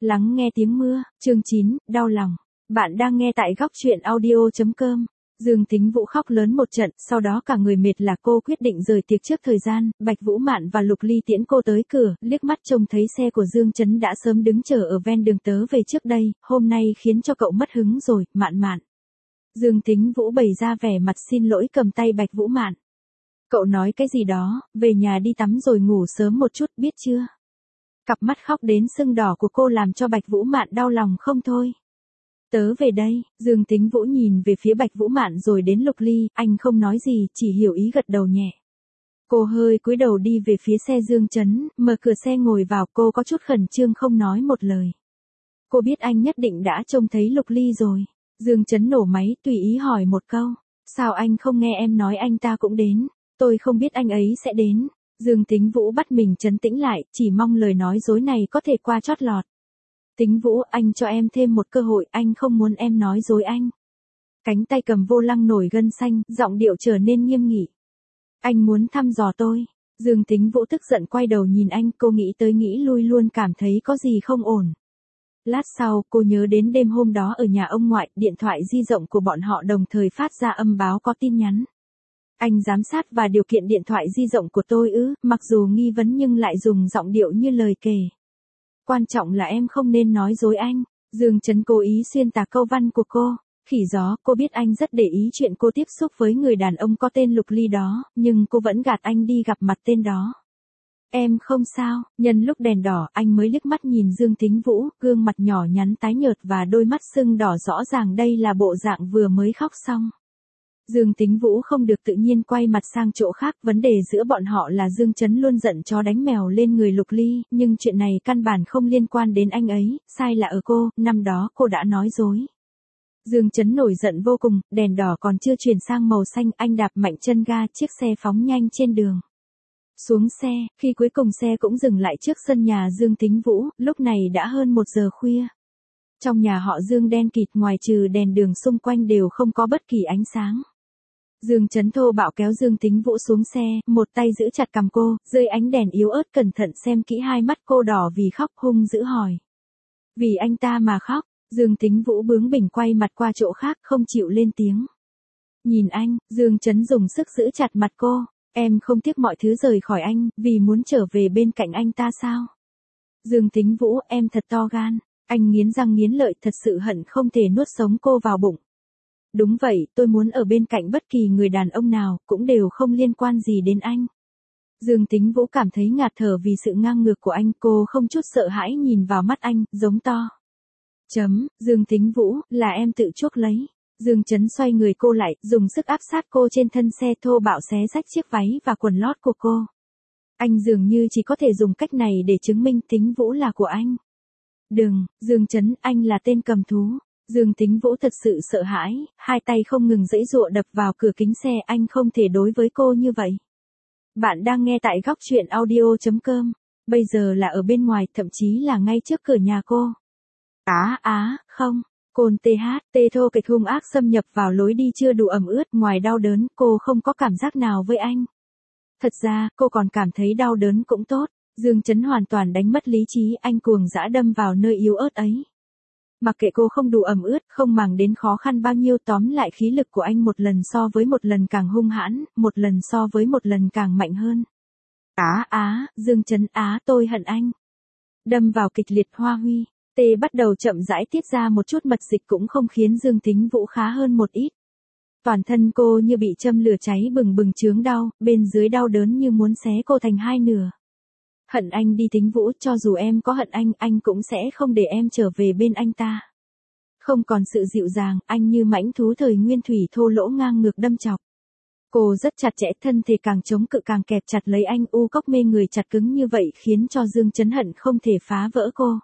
Lắng nghe tiếng mưa, chương 9, đau lòng. Bạn đang nghe tại góc truyện audio.com. Dương Tính Vũ khóc lớn một trận, sau đó cả người mệt là cô quyết định rời tiệc trước thời gian. Bạch Vũ Mạn và Lục Ly tiễn cô tới cửa, liếc mắt trông thấy xe của Dương Chấn đã sớm đứng chờ ở ven đường tớ về trước đây, hôm nay khiến cho cậu mất hứng rồi, Mạn Mạn. Dương Tính Vũ bày ra vẻ mặt xin lỗi cầm tay Bạch Vũ Mạn. Cậu nói cái gì đó, về nhà đi tắm rồi ngủ sớm một chút, biết chưa? Cặp mắt khóc đến sưng đỏ của cô làm cho Bạch Vũ Mạn đau lòng không thôi. Tớ về đây, Dương Tính Vũ nhìn về phía Bạch Vũ Mạn rồi đến Lục Ly, anh không nói gì, chỉ hiểu ý gật đầu nhẹ. Cô hơi cúi đầu đi về phía xe Dương Chấn, mở cửa xe ngồi vào, cô có chút khẩn trương không nói một lời. Cô biết anh nhất định đã trông thấy Lục Ly rồi. Dương Chấn nổ máy, tùy ý hỏi một câu. Sao anh không nghe em nói anh ta cũng đến? Tôi không biết anh ấy sẽ đến. Dương Tính Vũ bắt mình trấn tĩnh lại, chỉ mong lời nói dối này có thể qua chót lọt. Tính Vũ, anh cho em thêm một cơ hội, anh không muốn em nói dối anh. Cánh tay cầm vô lăng nổi gân xanh, giọng điệu trở nên nghiêm nghị. Anh muốn thăm dò tôi. Dương Tính Vũ tức giận quay đầu nhìn anh, cô nghĩ tới nghĩ lui luôn cảm thấy có gì không ổn. Lát sau, cô nhớ đến đêm hôm đó ở nhà ông ngoại, điện thoại di động của bọn họ đồng thời phát ra âm báo có tin nhắn. Anh giám sát và điều kiện điện thoại di động của tôi ư, mặc dù nghi vấn nhưng lại dùng giọng điệu như lời kể. Quan trọng là em không nên nói dối anh. Dương Chấn cố ý xuyên tạc câu văn của cô. Khỉ gió, cô biết anh rất để ý chuyện cô tiếp xúc với người đàn ông có tên Lục Ly đó, nhưng cô vẫn gạt anh đi gặp mặt tên đó. Em không sao, nhân lúc đèn đỏ anh mới liếc mắt nhìn Dương Tính Vũ, gương mặt nhỏ nhắn tái nhợt và đôi mắt sưng đỏ rõ ràng đây là bộ dạng vừa mới khóc xong. Dương Tính Vũ không được tự nhiên quay mặt sang chỗ khác, vấn đề giữa bọn họ là Dương Chấn luôn giận chó đánh mèo lên người Lục Ly, nhưng chuyện này căn bản không liên quan đến anh ấy, sai là ở cô, năm đó cô đã nói dối. Dương Chấn nổi giận vô cùng, đèn đỏ còn chưa chuyển sang màu xanh, anh đạp mạnh chân ga, chiếc xe phóng nhanh trên đường. Xuống xe, khi cuối cùng xe cũng dừng lại trước sân nhà Dương Tính Vũ, lúc này đã hơn 1 giờ khuya. Trong nhà họ Dương đen kịt, ngoài trừ đèn đường xung quanh đều không có bất kỳ ánh sáng. Dương Chấn thô bạo kéo Dương Tính Vũ xuống xe, một tay giữ chặt cằm cô, dưới ánh đèn yếu ớt cẩn thận xem kỹ hai mắt cô đỏ vì khóc, hung dữ hỏi. Vì anh ta mà khóc, Dương Tính Vũ bướng bỉnh quay mặt qua chỗ khác không chịu lên tiếng. Nhìn anh, Dương Chấn dùng sức giữ chặt mặt cô, em không tiếc mọi thứ rời khỏi anh, vì muốn trở về bên cạnh anh ta sao? Dương Tính Vũ, em thật to gan, anh nghiến răng nghiến lợi thật sự hận không thể nuốt sống cô vào bụng. Đúng vậy, tôi muốn ở bên cạnh bất kỳ người đàn ông nào, cũng đều không liên quan gì đến anh. Dương Tính Vũ cảm thấy ngạt thở vì sự ngang ngược của anh, cô không chút sợ hãi nhìn vào mắt anh, giống to. Dương Tính Vũ, là em tự chuốc lấy. Dương Chấn xoay người cô lại, dùng sức áp sát cô trên thân xe, thô bạo xé rách chiếc váy và quần lót của cô. Anh dường như chỉ có thể dùng cách này để chứng minh Tính Vũ là của anh. Đừng, Dương Chấn, anh là tên cầm thú. Dương Tính Vũ thật sự sợ hãi, hai tay không ngừng giãy giụa đập vào cửa kính xe, anh không thể đối với cô như vậy. Bạn đang nghe tại góc truyện audio.com, bây giờ là ở bên ngoài, thậm chí là ngay trước cửa nhà cô. Không, cồn thô kịch hung ác xâm nhập vào lối đi chưa đủ ẩm ướt, ngoài đau đớn, cô không có cảm giác nào với anh. Thật ra, cô còn cảm thấy đau đớn cũng tốt, Dương Chấn hoàn toàn đánh mất lý trí, anh cuồng dã đâm vào nơi yếu ớt ấy. Mặc kệ cô không đủ ẩm ướt, không màng đến khó khăn bao nhiêu, tóm lại khí lực của anh một lần so với một lần càng hung hãn, một lần so với một lần càng mạnh hơn. Dương Chấn, tôi hận anh. Đâm vào kịch liệt, Hoa Huy, tê bắt đầu chậm rãi tiết ra một chút mật dịch cũng không khiến Dương Tính Vũ khá hơn một ít. Toàn thân cô như bị châm lửa cháy bừng bừng chướng đau, bên dưới đau đớn như muốn xé cô thành hai nửa. Hận anh đi Tính Vũ, cho dù em có hận anh cũng sẽ không để em trở về bên anh ta. Không còn sự dịu dàng, anh như mãnh thú thời nguyên thủy thô lỗ ngang ngược đâm chọc. Cô rất chặt chẽ, thân thể càng chống cự càng kẹp chặt lấy anh, u cốc mê người chặt cứng như vậy khiến cho Dương Chấn hận không thể phá vỡ cô.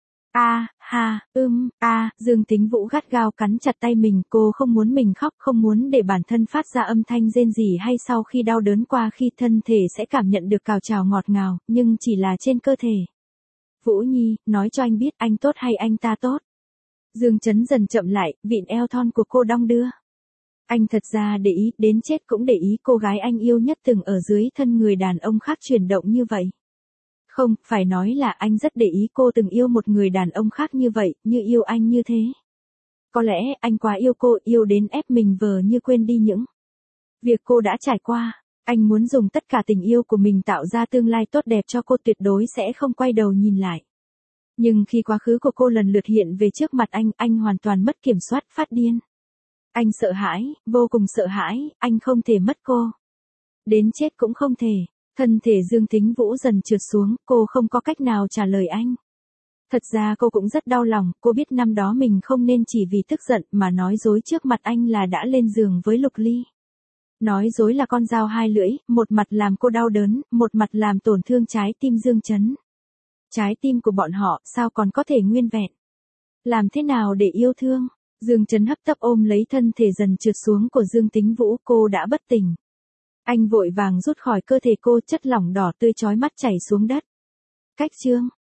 Dương Tính Vũ gắt gao cắn chặt tay mình, cô không muốn mình khóc, không muốn để bản thân phát ra âm thanh rên rỉ hay sau khi đau đớn qua khi thân thể sẽ cảm nhận được cào trào ngọt ngào, nhưng chỉ là trên cơ thể. Vũ Nhi, nói cho anh biết anh tốt hay anh ta tốt. Dương Chấn dần chậm lại, vịn eo thon của cô đong đưa. Anh thật ra để ý, đến chết cũng để ý cô gái anh yêu nhất từng ở dưới thân người đàn ông khác chuyển động như vậy. Không, phải nói là anh rất để ý cô từng yêu một người đàn ông khác như vậy, như yêu anh như thế. Có lẽ anh quá yêu cô, yêu đến ép mình vờ như quên đi những việc cô đã trải qua. Anh muốn dùng tất cả tình yêu của mình tạo ra tương lai tốt đẹp cho cô, tuyệt đối sẽ không quay đầu nhìn lại. Nhưng khi quá khứ của cô lần lượt hiện về trước mặt anh hoàn toàn mất kiểm soát, phát điên. Anh sợ hãi, vô cùng sợ hãi, anh không thể mất cô. Đến chết cũng không thể. Thân thể Dương Tính Vũ dần trượt xuống, cô không có cách nào trả lời anh. Thật ra cô cũng rất đau lòng, cô biết năm đó mình không nên chỉ vì tức giận mà nói dối trước mặt anh là đã lên giường với Lục Ly. Nói dối là con dao hai lưỡi, một mặt làm cô đau đớn, một mặt làm tổn thương trái tim Dương Chấn. Trái tim của bọn họ sao còn có thể nguyên vẹn? Làm thế nào để yêu thương? Dương Chấn hấp tấp ôm lấy thân thể dần trượt xuống của Dương Tính Vũ, cô đã bất tỉnh. Anh vội vàng rút khỏi cơ thể cô, chất lỏng đỏ tươi chói mắt chảy xuống đất. Cách chương